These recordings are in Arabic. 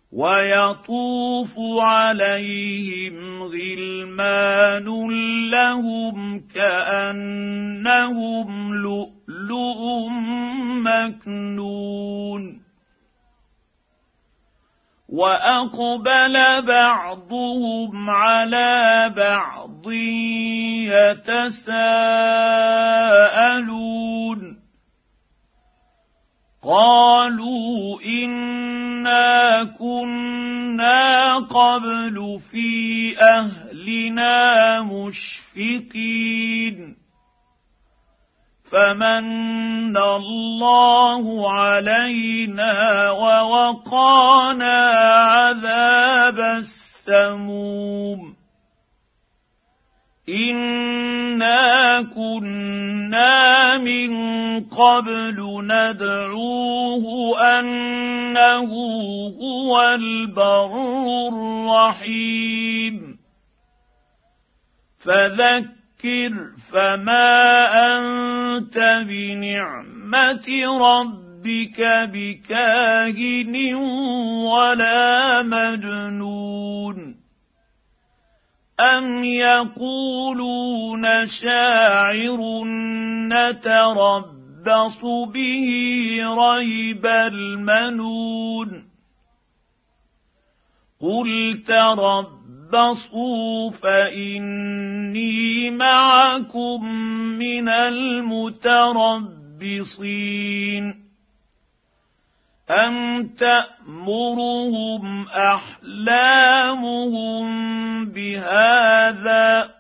ويطوف عليهم غلمان لهم كأنهم لؤلؤ مكنون وأقبل بعضهم على بعض يتساءلون قالوا إنا كنا قبل في أهلنا مشفقين فمن الله علينا ووقانا عذاب السموم إنا كنا من قبل ندعوه أنه هو البر الرحيم فذكر فما أنت بنعمة ربك بكاهن ولا مجنون أم يقولون شاعر نتربص به ريب المنون قل تربصوا فإني معكم من المتربصين أم تأمرهم أحلامهم بهذا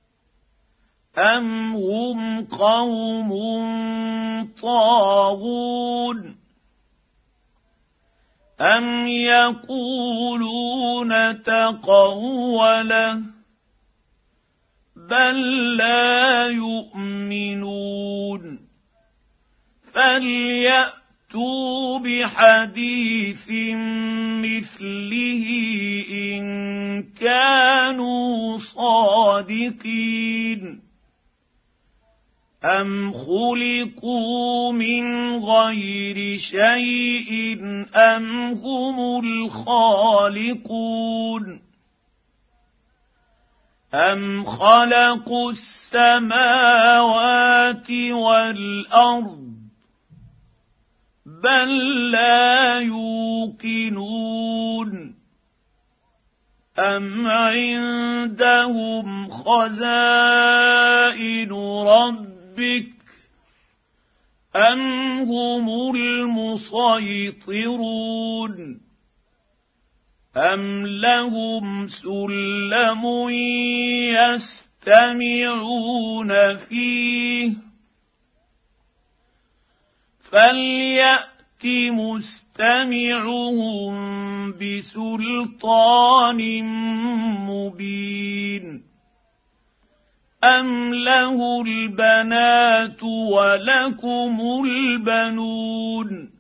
أم هم قوم طاغون أم يقولون تقوله بل لا يؤمنون فليأتوا بحديث مثله إن كانوا صادقين أم خلقوا من غير شيء أم هم الخالقون أم خلقوا السماوات والأرض بل لا يوقنون أم عندهم خزائن ربك أم هم المسيطرون أم لهم سلم يستمعون فيه فليأت مستمعهم بسلطان مبين أم له البنات ولكم البنون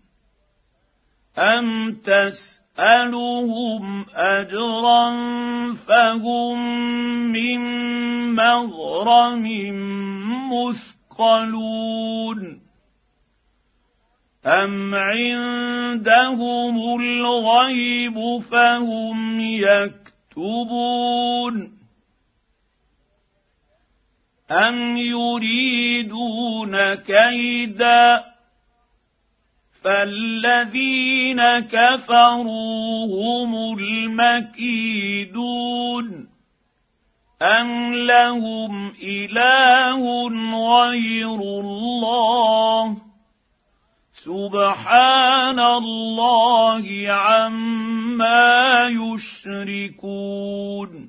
أم تسألهم أجرا فهم من مغرم مثقلون أم عندهم الغيب فهم يكتبون أم يريدون كيدا فالذين كفروا هم المكيدون أم لهم إله غير الله سبحان الله عما يشركون